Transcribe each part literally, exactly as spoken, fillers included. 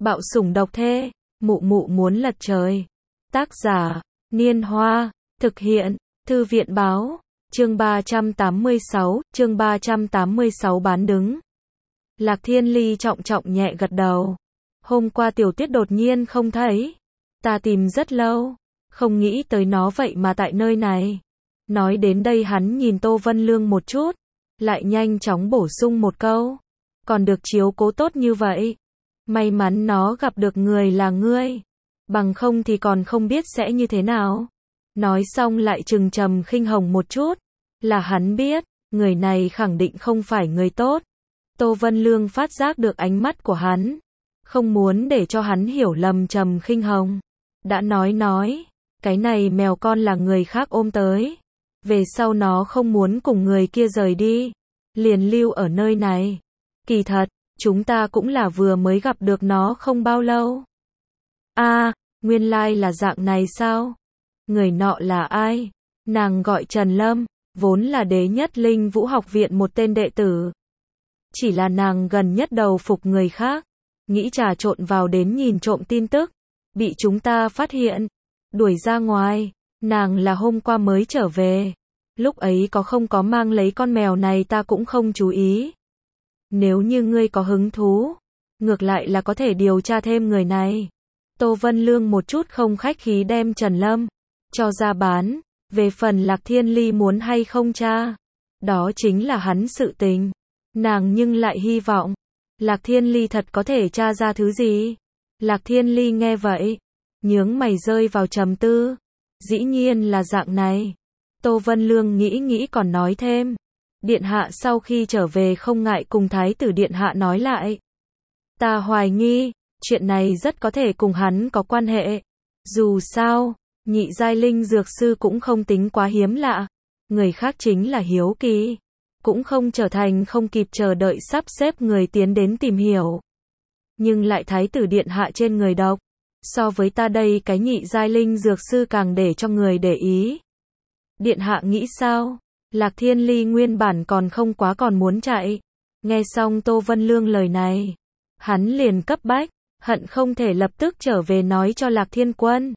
Bạo sủng độc thê, mụ mụ muốn lật trời. Tác giả, Niên Hoa, thực hiện, Thư viện báo, chương ba trăm tám mươi sáu, chương ba trăm tám mươi sáu bán đứng. Lạc Thiên Ly trọng trọng nhẹ gật đầu. Hôm qua Tiểu Tuyết đột nhiên không thấy. Ta tìm rất lâu, không nghĩ tới nó vậy mà tại nơi này. Nói đến đây hắn nhìn Tô Vân Lương một chút, lại nhanh chóng bổ sung một câu. Còn được chiếu cố tốt như vậy. May mắn nó gặp được người là ngươi. Bằng không thì còn không biết sẽ như thế nào. Nói xong lại trừng trầm khinh hồng một chút. Là hắn biết, người này khẳng định không phải người tốt. Tô Vân Lương phát giác được ánh mắt của hắn. Không muốn để cho hắn hiểu lầm trầm khinh hồng. Đã nói nói, cái này mèo con là người khác ôm tới. Về sau nó không muốn cùng người kia rời đi. Liền lưu ở nơi này. Kỳ thật, chúng ta cũng là vừa mới gặp được nó không bao lâu. A, à, nguyên lai là dạng này sao? Người nọ là ai? Nàng gọi Trần Lâm, vốn là đế nhất linh vũ học viện một tên đệ tử. Chỉ là nàng gần nhất đầu phục người khác, nghĩ trà trộn vào đến nhìn trộm tin tức, bị chúng ta phát hiện, đuổi ra ngoài. Nàng là hôm qua mới trở về, lúc ấy có không có mang lấy con mèo này ta cũng không chú ý. Nếu như ngươi có hứng thú, ngược lại là có thể điều tra thêm người này. Tô Vân Lương một chút không khách khí đem Trần Lâm cho ra bán. Về phần Lạc Thiên Ly muốn hay không tra, đó chính là hắn sự tình. Nàng nhưng lại hy vọng Lạc Thiên Ly thật có thể tra ra thứ gì. Lạc Thiên Ly nghe vậy, nhướng mày rơi vào trầm tư. Dĩ nhiên là dạng này. Tô Vân Lương nghĩ nghĩ còn nói thêm. Điện hạ sau khi trở về không ngại cùng thái tử điện hạ nói lại. Ta hoài nghi, chuyện này rất có thể cùng hắn có quan hệ. Dù sao, nhị giai linh dược sư cũng không tính quá hiếm lạ. Người khác chính là hiếu kỳ. Cũng không trở thành không kịp chờ đợi sắp xếp người tiến đến tìm hiểu. Nhưng lại thái tử điện hạ trên người độc. So với ta đây cái nhị giai linh dược sư càng để cho người để ý. Điện hạ nghĩ sao? Lạc Thiên Ly nguyên bản còn không quá còn muốn chạy. Nghe xong Tô Vân Lương lời này, hắn liền cấp bách, hận không thể lập tức trở về nói cho Lạc Thiên Quân.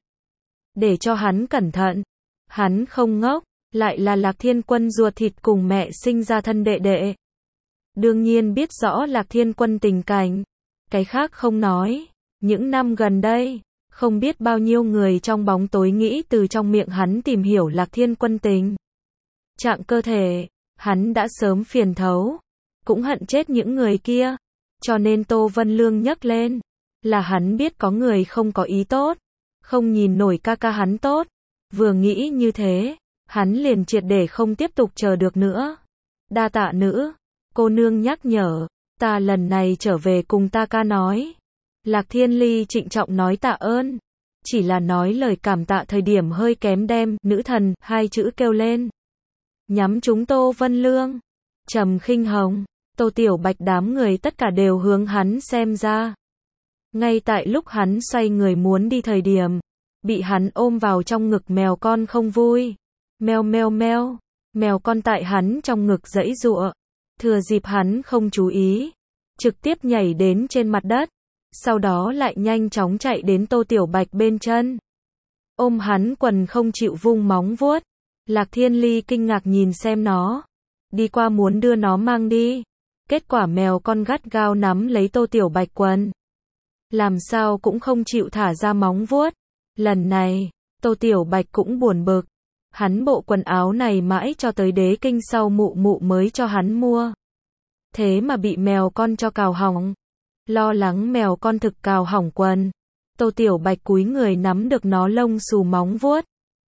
Để cho hắn cẩn thận. Hắn không ngốc, lại là Lạc Thiên Quân ruột thịt cùng mẹ sinh ra thân đệ đệ. Đương nhiên biết rõ Lạc Thiên Quân tình cảnh. Cái khác không nói. Những năm gần đây, không biết bao nhiêu người trong bóng tối nghĩ từ trong miệng hắn tìm hiểu Lạc Thiên Quân tình trạng cơ thể, hắn đã sớm phiền thấu, cũng hận chết những người kia, cho nên Tô Vân Lương nhắc lên, là hắn biết có người không có ý tốt, không nhìn nổi ca ca hắn tốt, vừa nghĩ như thế, hắn liền triệt để không tiếp tục chờ được nữa. Đa tạ nữ, cô nương nhắc nhở, ta lần này trở về cùng ta ca nói. Lạc Thiên Ly trịnh trọng nói tạ ơn, chỉ là nói lời cảm tạ thời điểm hơi kém đem nữ thần hai chữ kêu lên. Nhắm chúng Tô Vân Lương, Trầm Khinh Hồng, Tô Tiểu Bạch đám người tất cả đều hướng hắn xem ra. Ngay tại lúc hắn xoay người muốn đi thời điểm, bị hắn ôm vào trong ngực mèo con không vui. Meo meo meo, mèo con tại hắn trong ngực giãy giụa, thừa dịp hắn không chú ý, trực tiếp nhảy đến trên mặt đất, sau đó lại nhanh chóng chạy đến Tô Tiểu Bạch bên chân. Ôm hắn quần không chịu vung móng vuốt. Lạc Thiên Ly kinh ngạc nhìn xem nó, đi qua muốn đưa nó mang đi, kết quả mèo con gắt gao nắm lấy Tô Tiểu Bạch quần, làm sao cũng không chịu thả ra móng vuốt. Lần này, Tô Tiểu Bạch cũng buồn bực, hắn bộ quần áo này mãi cho tới đế kinh sau mụ mụ mới cho hắn mua, thế mà bị mèo con cho cào hỏng. Lo lắng mèo con thực cào hỏng quần, Tô Tiểu Bạch cúi người nắm được nó lông xù móng vuốt,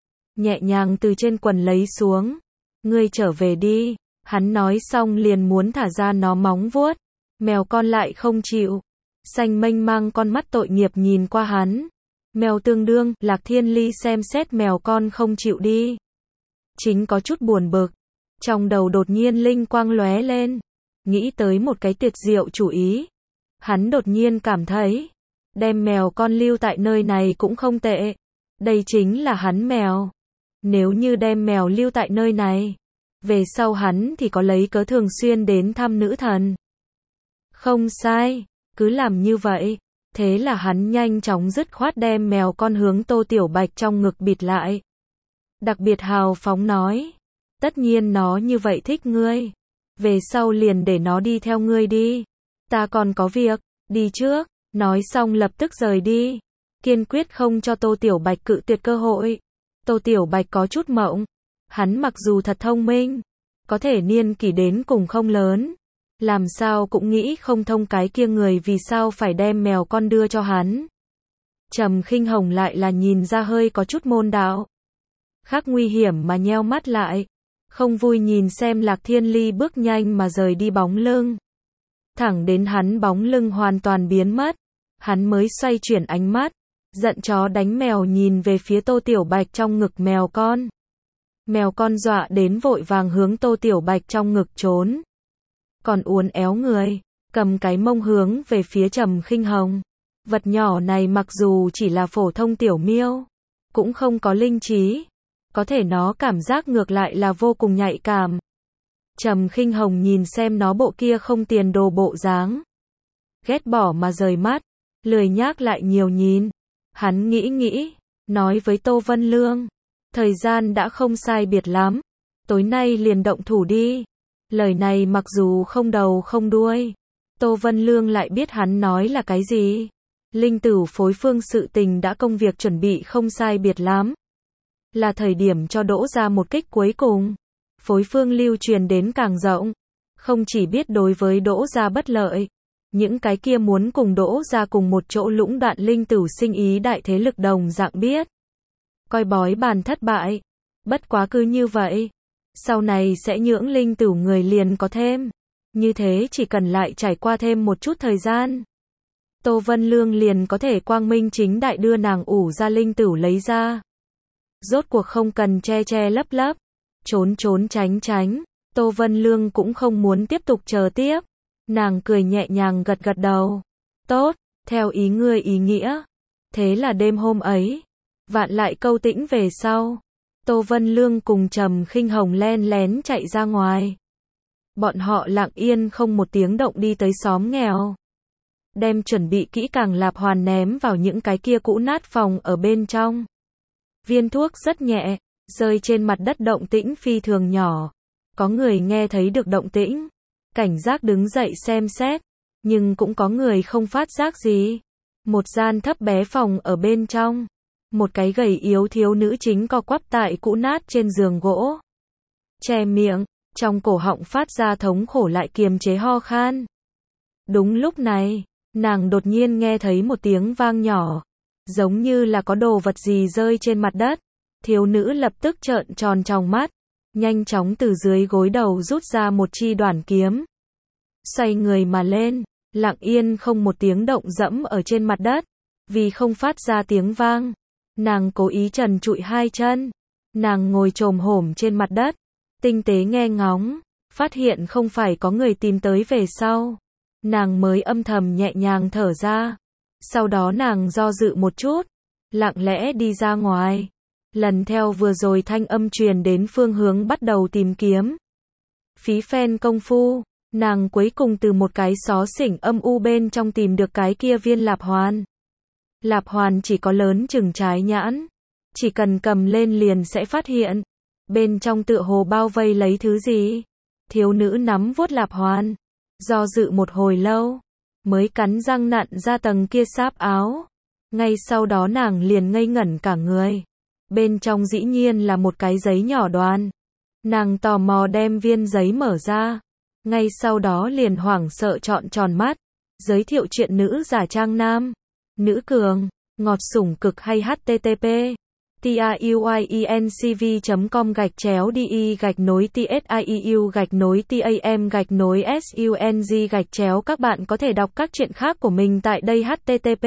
nhẹ nhàng từ trên quần lấy xuống. Ngươi trở về đi. Hắn nói xong liền muốn thả ra nó móng vuốt. Mèo con lại không chịu. Xanh mênh mang con mắt tội nghiệp nhìn qua hắn. Mèo tương đương, Lạc Thiên Ly xem xét mèo con không chịu đi. Chính có chút buồn bực. Trong đầu đột nhiên linh quang lóe lên. Nghĩ tới một cái tuyệt diệu chủ ý. Hắn đột nhiên cảm thấy, đem mèo con lưu tại nơi này cũng không tệ. Đây chính là hắn mèo. Nếu như đem mèo lưu tại nơi này, về sau hắn thì có lấy cớ thường xuyên đến thăm nữ thần. Không sai, cứ làm như vậy. Thế là hắn nhanh chóng dứt khoát đem mèo con hướng Tô Tiểu Bạch trong ngực bịt lại. Đặc biệt hào phóng nói, tất nhiên nó như vậy thích ngươi. Về sau liền để nó đi theo ngươi đi. Ta còn có việc, đi trước. Nói xong lập tức rời đi. Kiên quyết không cho Tô Tiểu Bạch cự tuyệt cơ hội. Tô Tiểu Bạch có chút mộng. Hắn mặc dù thật thông minh, có thể niên kỷ đến cùng không lớn. Làm sao cũng nghĩ không thông cái kia người vì sao phải đem mèo con đưa cho hắn. Trầm Khinh Hồng lại là nhìn ra hơi có chút môn đạo. Khác nguy hiểm mà nheo mắt lại. Không vui nhìn xem Lạc Thiên Ly bước nhanh mà rời đi bóng lưng. Thẳng đến hắn bóng lưng hoàn toàn biến mất. Hắn mới xoay chuyển ánh mắt. Giận chó đánh mèo nhìn về phía Tô Tiểu Bạch trong ngực mèo con. Mèo con dọa đến vội vàng hướng Tô Tiểu Bạch trong ngực trốn. Còn uốn éo người, cầm cái mông hướng về phía Trầm Khinh Hồng. Vật nhỏ này mặc dù chỉ là phổ thông tiểu miêu, cũng không có linh trí. Có thể nó cảm giác ngược lại là vô cùng nhạy cảm. Trầm Khinh Hồng nhìn xem nó bộ kia không tiền đồ bộ dáng. Ghét bỏ mà rời mắt, lười nhác lại nhiều nhìn. Hắn nghĩ nghĩ, nói với Tô Vân Lương. Thời gian đã không sai biệt lắm. Tối nay liền động thủ đi. Lời này mặc dù không đầu không đuôi. Tô Vân Lương lại biết hắn nói là cái gì. Linh Tửu phối phương sự tình đã công việc chuẩn bị không sai biệt lắm. Là thời điểm cho Đỗ ra một kích cuối cùng. Phối phương lưu truyền đến càng rộng. Không chỉ biết đối với Đỗ ra bất lợi. Những cái kia muốn cùng Đỗ ra cùng một chỗ lũng đoạn Linh Tửu sinh ý đại thế lực đồng dạng biết. Coi bói bàn thất bại. Bất quá cứ như vậy. Sau này sẽ nhưỡng Linh Tửu người liền có thêm. Như thế chỉ cần lại trải qua thêm một chút thời gian. Tô Vân Lương liền có thể quang minh chính đại đưa nàng ủ ra Linh Tửu lấy ra. Rốt cuộc không cần che che lấp lấp. Trốn trốn tránh tránh. Tô Vân Lương cũng không muốn tiếp tục chờ tiếp. Nàng cười nhẹ nhàng gật gật đầu. Tốt, theo ý ngươi ý nghĩa. Thế là đêm hôm ấy. Vạn lại câu tĩnh về sau. Tô Vân Lương cùng Trầm Khinh Hồng len lén chạy ra ngoài. Bọn họ lặng yên không một tiếng động đi tới xóm nghèo. Đem chuẩn bị kỹ càng lạp hoàn ném vào những cái kia cũ nát phòng ở bên trong. Viên thuốc rất nhẹ, rơi trên mặt đất động tĩnh phi thường nhỏ. Có người nghe thấy được động tĩnh. Cảnh giác đứng dậy xem xét. Nhưng cũng có người không phát giác gì. Một gian thấp bé phòng ở bên trong. Một cái gầy yếu thiếu nữ chính co quắp tại cũ nát trên giường gỗ. Che miệng, trong cổ họng phát ra thống khổ lại kiềm chế ho khan. Đúng lúc này, nàng đột nhiên nghe thấy một tiếng vang nhỏ. Giống như là có đồ vật gì rơi trên mặt đất. Thiếu nữ lập tức trợn tròn tròng mắt. Nhanh chóng từ dưới gối đầu rút ra một chi đoản kiếm. Xoay người mà lên, lặng yên không một tiếng động dẫm ở trên mặt đất. Vì không phát ra tiếng vang. Nàng cố ý trần trụi hai chân. Nàng ngồi chồm hổm trên mặt đất. Tinh tế nghe ngóng. Phát hiện không phải có người tìm tới về sau. Nàng mới âm thầm nhẹ nhàng thở ra. Sau đó nàng do dự một chút. Lặng lẽ đi ra ngoài. Lần theo vừa rồi thanh âm truyền đến phương hướng bắt đầu tìm kiếm. Phí phen công phu. Nàng cuối cùng từ một cái xó xỉnh âm u bên trong tìm được cái kia viên lạp hoàn. Lạp hoàn chỉ có lớn chừng trái nhãn. Chỉ cần cầm lên liền sẽ phát hiện. Bên trong tựa hồ bao vây lấy thứ gì. Thiếu nữ nắm vuốt lạp hoàn. Do dự một hồi lâu. Mới cắn răng nặn ra tầng kia sáp áo. Ngay sau đó nàng liền ngây ngẩn cả người. Bên trong dĩ nhiên là một cái giấy nhỏ đoàn. Nàng tò mò đem viên giấy mở ra. Ngay sau đó liền hoảng sợ trọn tròn mắt. Giới thiệu chuyện nữ giả trang nam. Nữ cường, ngọt sủng cực hay http tiuyencv chấm com gạch chéo de gạch nối tsiu gạch nối tam gạch nối sung gạch chéo. Các bạn có thể đọc các chuyện khác của mình tại đây. Http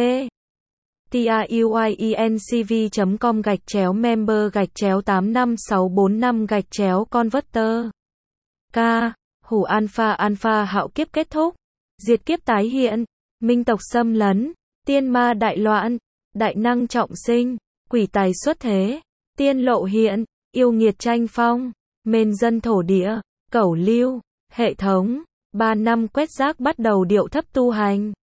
tiuyencv chấm com gạch chéo member gạch chéo tám năm sáu bốn năm gạch chéo converter. K. Hủ alpha alpha hạo kiếp kết thúc. Diệt kiếp tái hiện. Minh tộc xâm lấn. Tiên ma đại loạn. Đại năng trọng sinh. Quỷ tài xuất thế. Tiên lộ hiện. Yêu nghiệt tranh phong. Mên dân thổ địa. Cẩu lưu. Hệ thống. Ba năm quét rác bắt đầu điệu thấp tu hành.